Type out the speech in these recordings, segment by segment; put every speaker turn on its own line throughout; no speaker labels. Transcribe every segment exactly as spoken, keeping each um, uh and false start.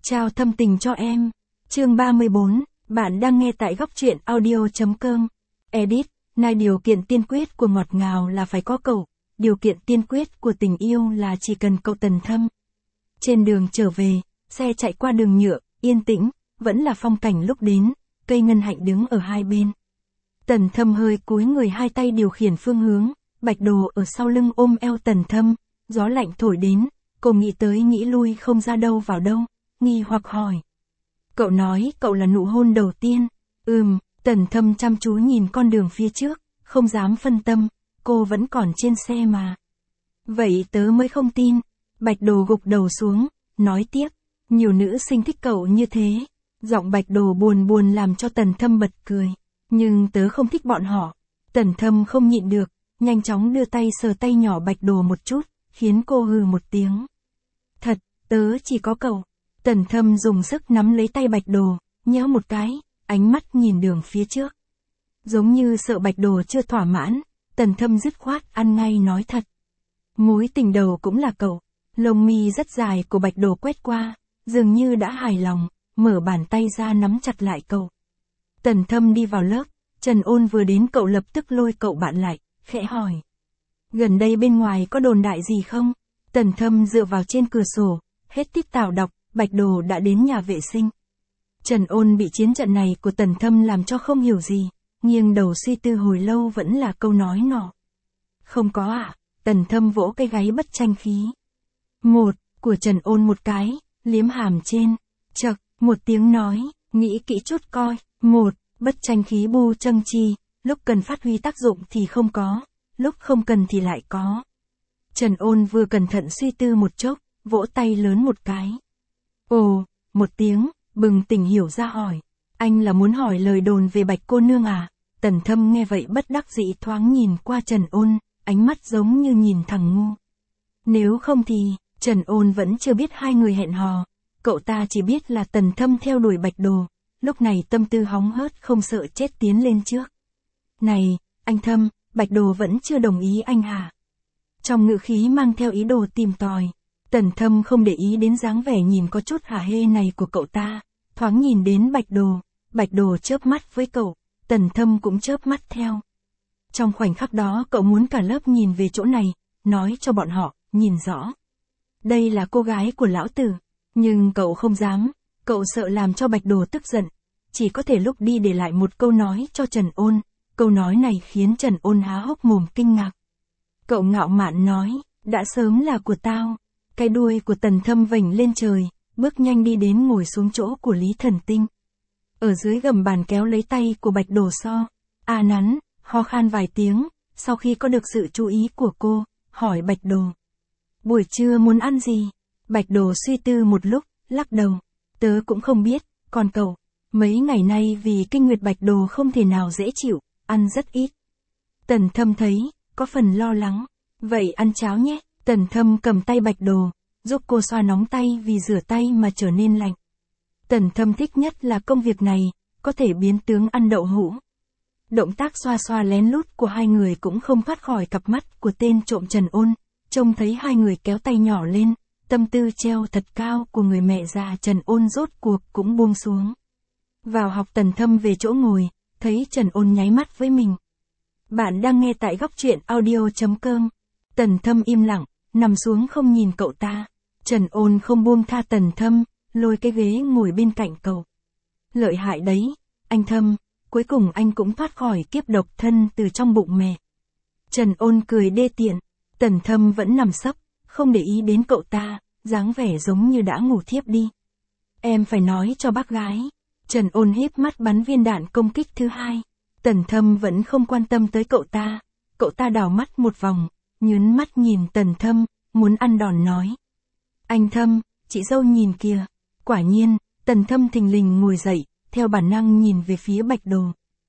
Trao thâm tình cho em. Chương ba mươi bốn, bạn đang nghe tại góc truyện audio.com. Edit, này điều kiện tiên quyết của ngọt ngào là phải có cậu, điều kiện tiên quyết của tình yêu là chỉ cần cậu Tần Thâm. Trên đường trở về, xe chạy qua đường nhựa, yên tĩnh, vẫn là phong cảnh lúc đến, cây ngân hạnh đứng ở hai bên. Tần Thâm hơi cúi người hai tay điều khiển phương hướng, Bạch Đồ ở sau lưng ôm eo Tần Thâm, gió lạnh thổi đến, cô nghĩ tới nghĩ lui không ra đâu vào đâu, nghi hoặc hỏi. Cậu nói cậu là nụ hôn đầu tiên. Ừm, Tần Thâm chăm chú nhìn con đường phía trước, không dám phân tâm, cô vẫn còn trên xe mà. Vậy tớ mới không tin. Bạch Đồ gục đầu xuống, nói tiếp, nhiều nữ sinh thích cậu như thế. Giọng Bạch Đồ buồn buồn làm cho Tần Thâm bật cười. Nhưng tớ không thích bọn họ. Tần Thâm không nhịn được, nhanh chóng đưa tay sờ tay nhỏ Bạch Đồ một chút, khiến cô hừ một tiếng. Thật, tớ chỉ có cậu. Tần Thâm dùng sức nắm lấy tay Bạch Đồ, nhéo một cái, ánh mắt nhìn đường phía trước. Giống như sợ Bạch Đồ chưa thỏa mãn, Tần Thâm dứt khoát ăn ngay nói thật. Mối tình đầu cũng là cậu. Lông mi rất dài của Bạch Đồ quét qua, dường như đã hài lòng, mở bàn tay ra nắm chặt lại cậu. Tần Thâm đi vào lớp, Trần Ôn vừa đến cậu lập tức lôi cậu bạn lại, khẽ hỏi. Gần đây bên ngoài có đồn đại gì không? Tần Thâm dựa vào trên cửa sổ, hết tít tào đọc, Bạch Đồ đã đến nhà vệ sinh. Trần Ôn bị chiến trận này của Tần Thâm làm cho không hiểu gì, nghiêng đầu suy tư hồi lâu vẫn là câu nói nọ. Không có ạ, à? Tần Thâm vỗ cái gáy bất tranh khí. Một, của Trần Ôn một cái, liếm hàm trên, chậc, một tiếng nói, nghĩ kỹ chút coi. Một, bất tranh khí bu trâng chi, lúc cần phát huy tác dụng thì không có, lúc không cần thì lại có. Trần Ôn vừa cẩn thận suy tư một chốc, vỗ tay lớn một cái. Ồ, một tiếng, bừng tỉnh hiểu ra hỏi. Anh là muốn hỏi lời đồn về Bạch cô nương à? Tần Thâm nghe vậy bất đắc dĩ thoáng nhìn qua Trần Ôn, ánh mắt giống như nhìn thằng ngu. Nếu không thì, Trần Ôn vẫn chưa biết hai người hẹn hò, cậu ta chỉ biết là Tần Thâm theo đuổi Bạch Đồ, lúc này tâm tư hóng hớt không sợ chết tiến lên trước. Này, anh Thâm, Bạch Đồ vẫn chưa đồng ý anh hả? Trong ngữ khí mang theo ý đồ tìm tòi, Tần Thâm không để ý đến dáng vẻ nhìn có chút hả hê này của cậu ta, thoáng nhìn đến Bạch Đồ, Bạch Đồ chớp mắt với cậu, Tần Thâm cũng chớp mắt theo. Trong khoảnh khắc đó cậu muốn cả lớp nhìn về chỗ này, nói cho bọn họ, nhìn rõ. Đây là cô gái của lão tử, nhưng cậu không dám, cậu sợ làm cho Bạch Đồ tức giận, chỉ có thể lúc đi để lại một câu nói cho Trần Ôn, câu nói này khiến Trần Ôn há hốc mồm kinh ngạc. Cậu ngạo mạn nói, đã sớm là của tao. Cái đuôi của Tần Thâm vểnh lên trời, bước nhanh đi đến ngồi xuống chỗ của Lý Thần Tinh. Ở dưới gầm bàn kéo lấy tay của Bạch Đồ so, a nắn, ho khan vài tiếng, sau khi có được sự chú ý của cô, hỏi Bạch Đồ. Buổi trưa muốn ăn gì? Bạch Đồ suy tư một lúc, lắc đầu. Tớ cũng không biết, còn cậu, mấy ngày nay vì kinh nguyệt Bạch Đồ không thể nào dễ chịu, ăn rất ít. Tần Thâm thấy, có phần lo lắng. Vậy ăn cháo nhé. Tần Thâm cầm tay Bạch Đồ, giúp cô xoa nóng tay vì rửa tay mà trở nên lạnh. Tần Thâm thích nhất là công việc này, có thể biến tướng ăn đậu hũ. Động tác xoa xoa lén lút của hai người cũng không thoát khỏi cặp mắt của tên trộm Trần Ôn, trông thấy hai người kéo tay nhỏ lên, tâm tư treo thật cao của người mẹ già Trần Ôn rốt cuộc cũng buông xuống. Vào học Tần Thâm về chỗ ngồi, thấy Trần Ôn nháy mắt với mình. Bạn đang nghe tại góc truyện audio.com. Tần Thâm im lặng, nằm xuống không nhìn cậu ta. Trần Ôn không buông tha Tần Thâm, lôi cái ghế ngồi bên cạnh cậu. Lợi hại đấy, anh Thâm, cuối cùng anh cũng thoát khỏi kiếp độc thân từ trong bụng mẹ. Trần Ôn cười đê tiện, Tần Thâm vẫn nằm sấp, không để ý đến cậu ta, dáng vẻ giống như đã ngủ thiếp đi. Em phải nói cho bác gái. Trần Ôn híp mắt bắn viên đạn công kích thứ hai. Tần Thâm vẫn không quan tâm tới cậu ta. Cậu ta đảo mắt một vòng, nhớn mắt nhìn Tần Thâm, muốn ăn đòn nói. Anh Thâm, chị dâu nhìn kìa. Quả nhiên, Tần Thâm thình lình ngồi dậy, theo bản năng nhìn về phía Bạch Đồ.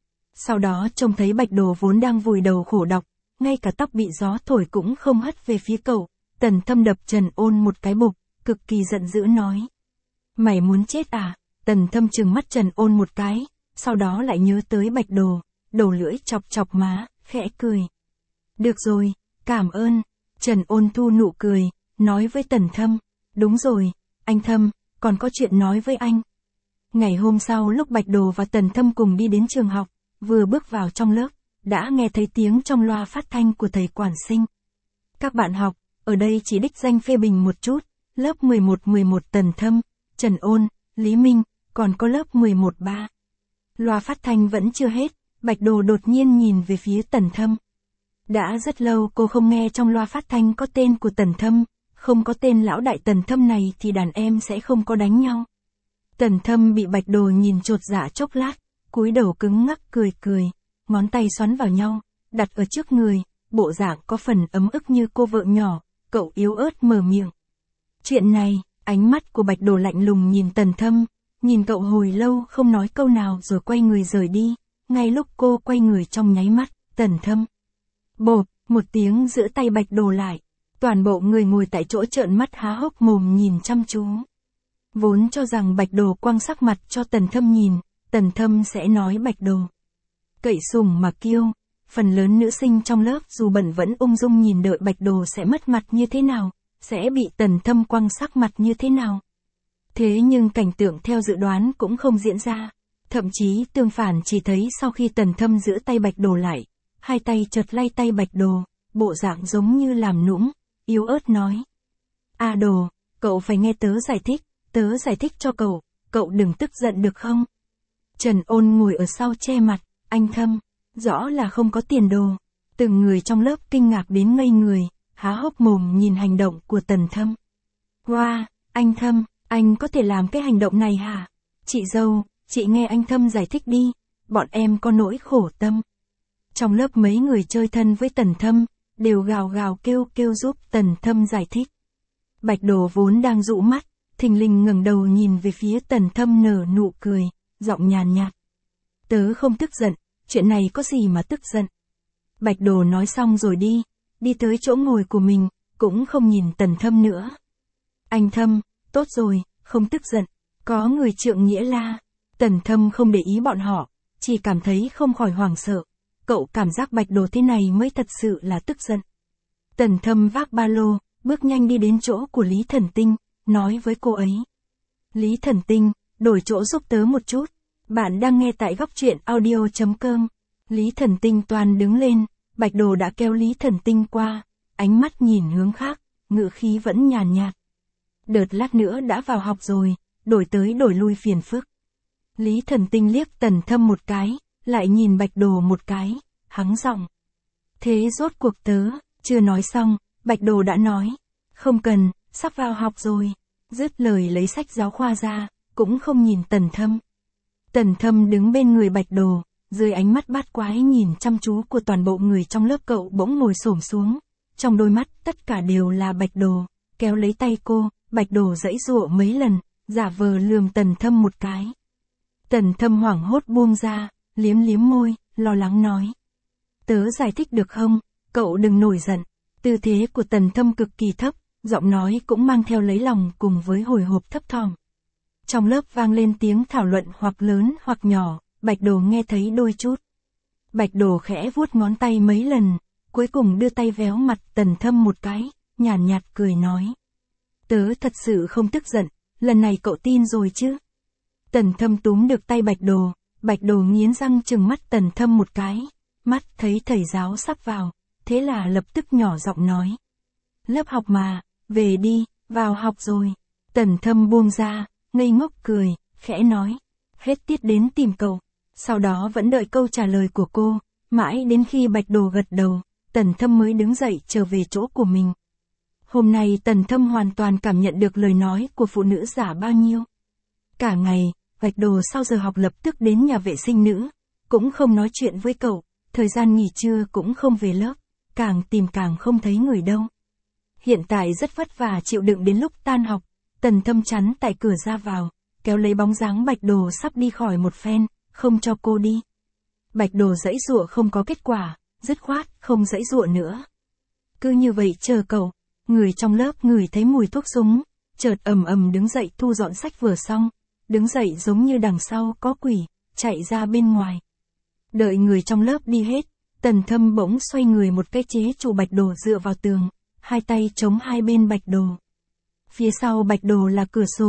Sau đó trông thấy Bạch Đồ vốn đang vùi đầu khổ đọc, ngay cả tóc bị gió thổi cũng không hất về phía cậu. Tần Thâm đập Trần Ôn một cái bục, cực kỳ giận dữ nói. Mày muốn chết à? Tần Thâm trừng mắt Trần Ôn một cái, sau đó lại nhớ tới Bạch Đồ, đầu lưỡi chọc chọc má, khẽ cười. Được rồi, cảm ơn. Trần Ôn thu nụ cười, nói với Tần Thâm. Đúng rồi, anh Thâm, còn có chuyện nói với anh. Ngày hôm sau lúc Bạch Đồ và Tần Thâm cùng đi đến trường học, vừa bước vào trong lớp, đã nghe thấy tiếng trong loa phát thanh của thầy quản sinh. Các bạn học, ở đây chỉ đích danh phê bình một chút, lớp mười một mười một Tần Thâm, Trần Ôn, Lý Minh, còn có lớp mười một ba. Loa phát thanh vẫn chưa hết, Bạch Đồ đột nhiên nhìn về phía Tần Thâm. Đã rất lâu cô không nghe trong loa phát thanh có tên của Tần Thâm, không có tên lão đại Tần Thâm này thì đàn em sẽ không có đánh nhau. Tần Thâm bị Bạch Đồ nhìn chột dạ chốc lát, cúi đầu cứng ngắc cười cười, ngón tay xoắn vào nhau, đặt ở trước người, bộ dạng có phần ấm ức như cô vợ nhỏ, cậu yếu ớt mở miệng. Chuyện này, ánh mắt của Bạch Đồ lạnh lùng nhìn Tần Thâm, nhìn cậu hồi lâu không nói câu nào rồi quay người rời đi, ngay lúc cô quay người trong nháy mắt, Tần Thâm. Bộp, một tiếng giữ tay Bạch Đồ lại, toàn bộ người ngồi tại chỗ trợn mắt há hốc mồm nhìn chăm chú. Vốn cho rằng Bạch Đồ quăng sắc mặt cho Tần Thâm nhìn, Tần Thâm sẽ nói Bạch Đồ cậy sùng mà kiêu, phần lớn nữ sinh trong lớp dù bận vẫn ung dung nhìn đợi Bạch Đồ sẽ mất mặt như thế nào, sẽ bị Tần Thâm quăng sắc mặt như thế nào. Thế nhưng cảnh tượng theo dự đoán cũng không diễn ra, thậm chí tương phản chỉ thấy sau khi Tần Thâm giữ tay Bạch Đồ lại, hai tay chợt lay tay Bạch Đồ, bộ dạng giống như làm nũng, yếu ớt nói. A Đồ, cậu phải nghe tớ giải thích, tớ giải thích cho cậu, cậu đừng tức giận được không? Trần Ôn ngồi ở sau che mặt, anh Thâm, rõ là không có tiền đồ. Từng người trong lớp kinh ngạc đến ngây người, há hốc mồm nhìn hành động của Tần Thâm. Wow, anh Thâm, anh có thể làm cái hành động này hả? Chị dâu, chị nghe anh Thâm giải thích đi, bọn em có nỗi khổ tâm. Trong lớp mấy người chơi thân với Tần Thâm, đều gào gào kêu kêu giúp Tần Thâm giải thích. Bạch Đồ vốn đang dụ mắt, thình lình ngẩng đầu nhìn về phía Tần Thâm nở nụ cười, giọng nhàn nhạt. Tớ không tức giận, chuyện này có gì mà tức giận. Bạch Đồ nói xong rồi đi, đi tới chỗ ngồi của mình, cũng không nhìn Tần Thâm nữa. Anh Thâm, tốt rồi, không tức giận, có người trượng nghĩa la. Tần Thâm không để ý bọn họ, chỉ cảm thấy không khỏi hoảng sợ. Cậu cảm giác Bạch Đồ thế này mới thật sự là tức giận. Tần Thâm vác ba lô, bước nhanh đi đến chỗ của Lý Thần Tinh, nói với cô ấy. Lý Thần Tinh, đổi chỗ giúp tớ một chút. Bạn đang nghe tại góc truyện audio chấm com. Lý Thần Tinh toan đứng lên, Bạch Đồ đã kéo Lý Thần Tinh qua, ánh mắt nhìn hướng khác, ngữ khí vẫn nhàn nhạt. Đợt lát nữa đã vào học rồi, đổi tới đổi lui phiền phức. Lý Thần Tinh liếc Tần Thâm một cái, lại nhìn Bạch Đồ một cái, hắng giọng. Thế rốt cuộc tớ, chưa nói xong, Bạch Đồ đã nói. Không cần, sắp vào học rồi. Dứt lời lấy sách giáo khoa ra, cũng không nhìn Tần Thâm. Tần Thâm đứng bên người Bạch Đồ, dưới ánh mắt bát quái nhìn chăm chú của toàn bộ người trong lớp cậu bỗng ngồi xổm xuống. Trong đôi mắt tất cả đều là Bạch Đồ, kéo lấy tay cô, Bạch Đồ giãy giụa mấy lần, giả vờ lườm Tần Thâm một cái. Tần Thâm hoảng hốt buông ra, liếm liếm môi, lo lắng nói. Tớ giải thích được không, cậu đừng nổi giận. Tư thế của Tần Thâm cực kỳ thấp, giọng nói cũng mang theo lấy lòng cùng với hồi hộp thấp thỏm. Trong lớp vang lên tiếng thảo luận hoặc lớn hoặc nhỏ, Bạch Đồ nghe thấy đôi chút. Bạch Đồ khẽ vuốt ngón tay mấy lần, cuối cùng đưa tay véo mặt Tần Thâm một cái, nhàn nhạt, nhạt cười nói. Tớ thật sự không tức giận, lần này cậu tin rồi chứ? Tần Thâm túm được tay Bạch Đồ, Bạch Đồ nghiến răng trừng mắt Tần Thâm một cái, mắt thấy thầy giáo sắp vào, thế là lập tức nhỏ giọng nói. Lớp học mà, về đi, vào học rồi. Tần Thâm buông ra, ngây ngốc cười, khẽ nói. Hết tiết đến tìm cậu. Sau đó vẫn đợi câu trả lời của cô, mãi đến khi Bạch Đồ gật đầu, Tần Thâm mới đứng dậy trở về chỗ của mình. Hôm nay Tần Thâm hoàn toàn cảm nhận được lời nói của phụ nữ giả bao nhiêu. Cả ngày, Bạch Đồ sau giờ học lập tức đến nhà vệ sinh nữ, cũng không nói chuyện với cậu, thời gian nghỉ trưa cũng không về lớp, càng tìm càng không thấy người đâu. Hiện tại rất vất vả chịu đựng đến lúc tan học, Tần Thâm chắn tại cửa ra vào, kéo lấy bóng dáng Bạch Đồ sắp đi khỏi một phen, không cho cô đi. Bạch Đồ giãy giụa không có kết quả, dứt khoát không giãy giụa nữa. Cứ như vậy chờ cậu, người trong lớp ngửi thấy mùi thuốc súng, chợt ầm ầm đứng dậy thu dọn sách vừa xong, đứng dậy giống như đằng sau có quỷ, chạy ra bên ngoài. Đợi người trong lớp đi hết, Tần Thâm bỗng xoay người một cái chế trụ Bạch Đồ dựa vào tường, hai tay chống hai bên Bạch Đồ. Phía sau Bạch Đồ là cửa sổ,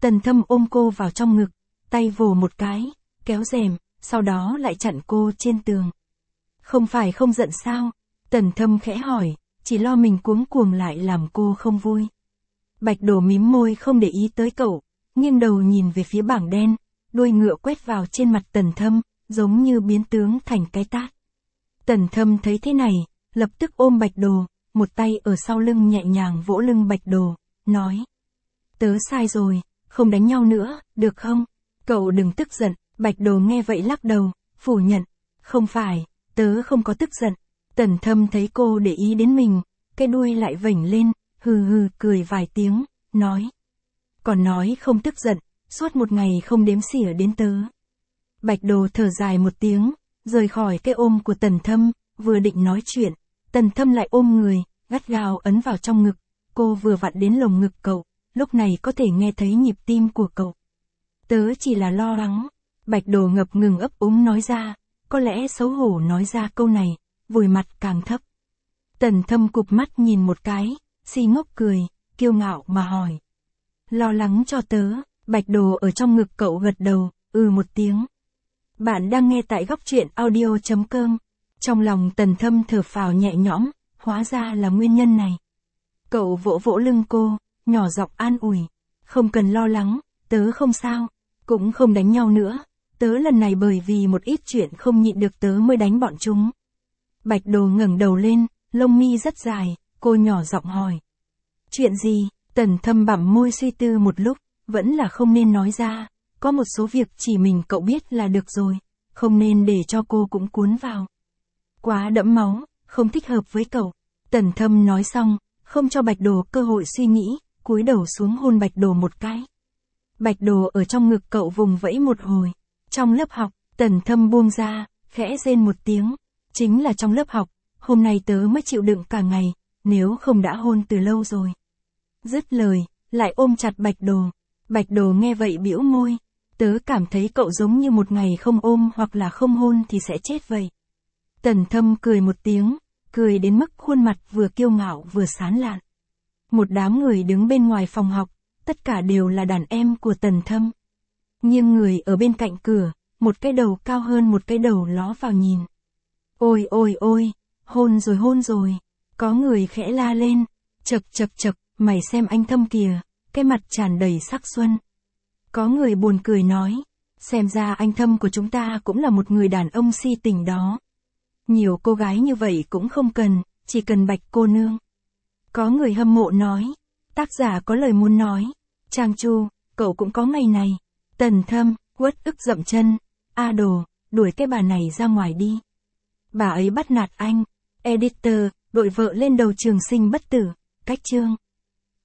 Tần Thâm ôm cô vào trong ngực, tay vồ một cái, kéo rèm, sau đó lại chặn cô trên tường. Không phải không giận sao? Tần Thâm khẽ hỏi, chỉ lo mình cuống cuồng lại làm cô không vui. Bạch Đồ mím môi không để ý tới cậu, nghiêng đầu nhìn về phía bảng đen, đuôi ngựa quét vào trên mặt Tần Thâm, giống như biến tướng thành cái tát. Tần Thâm thấy thế này, lập tức ôm Bạch Đồ, một tay ở sau lưng nhẹ nhàng vỗ lưng Bạch Đồ, nói. Tớ sai rồi, không đánh nhau nữa, được không? Cậu đừng tức giận. Bạch Đồ nghe vậy lắc đầu, phủ nhận. Không phải, tớ không có tức giận. Tần Thâm thấy cô để ý đến mình, cái đuôi lại vểnh lên, hừ hừ cười vài tiếng, nói. Còn nói không tức giận, suốt một ngày không đếm xỉa đến tớ. Bạch Đồ thở dài một tiếng, rời khỏi cái ôm của Tần Thâm, vừa định nói chuyện, Tần Thâm lại ôm người, gắt gao ấn vào trong ngực, cô vừa vặn đến lồng ngực cậu, lúc này có thể nghe thấy nhịp tim của cậu. Tớ chỉ là lo lắng. Bạch Đồ ngập ngừng ấp úng nói ra, có lẽ xấu hổ nói ra câu này, vùi mặt càng thấp. Tần Thâm cụp mắt nhìn một cái, si ngốc cười, kiêu ngạo mà hỏi. Lo lắng cho tớ. Bạch Đồ ở trong ngực cậu gật đầu, ừ một tiếng. Bạn đang nghe tại góc truyện audio chấm com. Trong lòng Tần Thâm thở phào nhẹ nhõm, hóa ra là nguyên nhân này. Cậu vỗ vỗ lưng cô, nhỏ giọng an ủi. Không cần lo lắng, tớ không sao, cũng không đánh nhau nữa. Tớ lần này bởi vì một ít chuyện không nhịn được tớ mới đánh bọn chúng. Bạch Đồ ngẩng đầu lên, lông mi rất dài, cô nhỏ giọng hỏi. Chuyện gì? Tần Thâm bặm môi suy tư một lúc, vẫn là không nên nói ra. Có một số việc chỉ mình cậu biết là được rồi, không nên để cho cô cũng cuốn vào. Quá đẫm máu, không thích hợp với cậu. Tần Thâm nói xong, không cho Bạch Đồ cơ hội suy nghĩ, cúi đầu xuống hôn Bạch Đồ một cái. Bạch Đồ ở trong ngực cậu vùng vẫy một hồi. Trong lớp học, Tần Thâm buông ra, khẽ rên một tiếng. Chính là trong lớp học, hôm nay tớ mới chịu đựng cả ngày, nếu không đã hôn từ lâu rồi. Dứt lời, lại ôm chặt Bạch Đồ. Bạch Đồ nghe vậy bĩu môi. Tớ cảm thấy cậu giống như một ngày không ôm hoặc là không hôn thì sẽ chết vậy. Tần Thâm cười một tiếng, cười đến mức khuôn mặt vừa kiêu ngạo vừa sán lạn. Một đám người đứng bên ngoài phòng học, tất cả đều là đàn em của Tần Thâm. Nhưng người ở bên cạnh cửa, một cái đầu cao hơn một cái đầu ló vào nhìn. Ôi ôi ôi, hôn rồi hôn rồi. Có người khẽ la lên, chật chật chật, mày xem anh Thâm kìa, cái mặt tràn đầy sắc xuân. Có người buồn cười nói, xem ra anh Thâm của chúng ta cũng là một người đàn ông si tình đó. Nhiều cô gái như vậy cũng không cần, chỉ cần Bạch cô nương. Có người hâm mộ nói, tác giả có lời muốn nói, Trang Chu, cậu cũng có ngày này. Tần Thâm, uất ức dậm chân, A Đồ, đuổi cái bà này ra ngoài đi. Bà ấy bắt nạt anh. Editor, đội vợ lên đầu trường sinh bất tử, cách chương.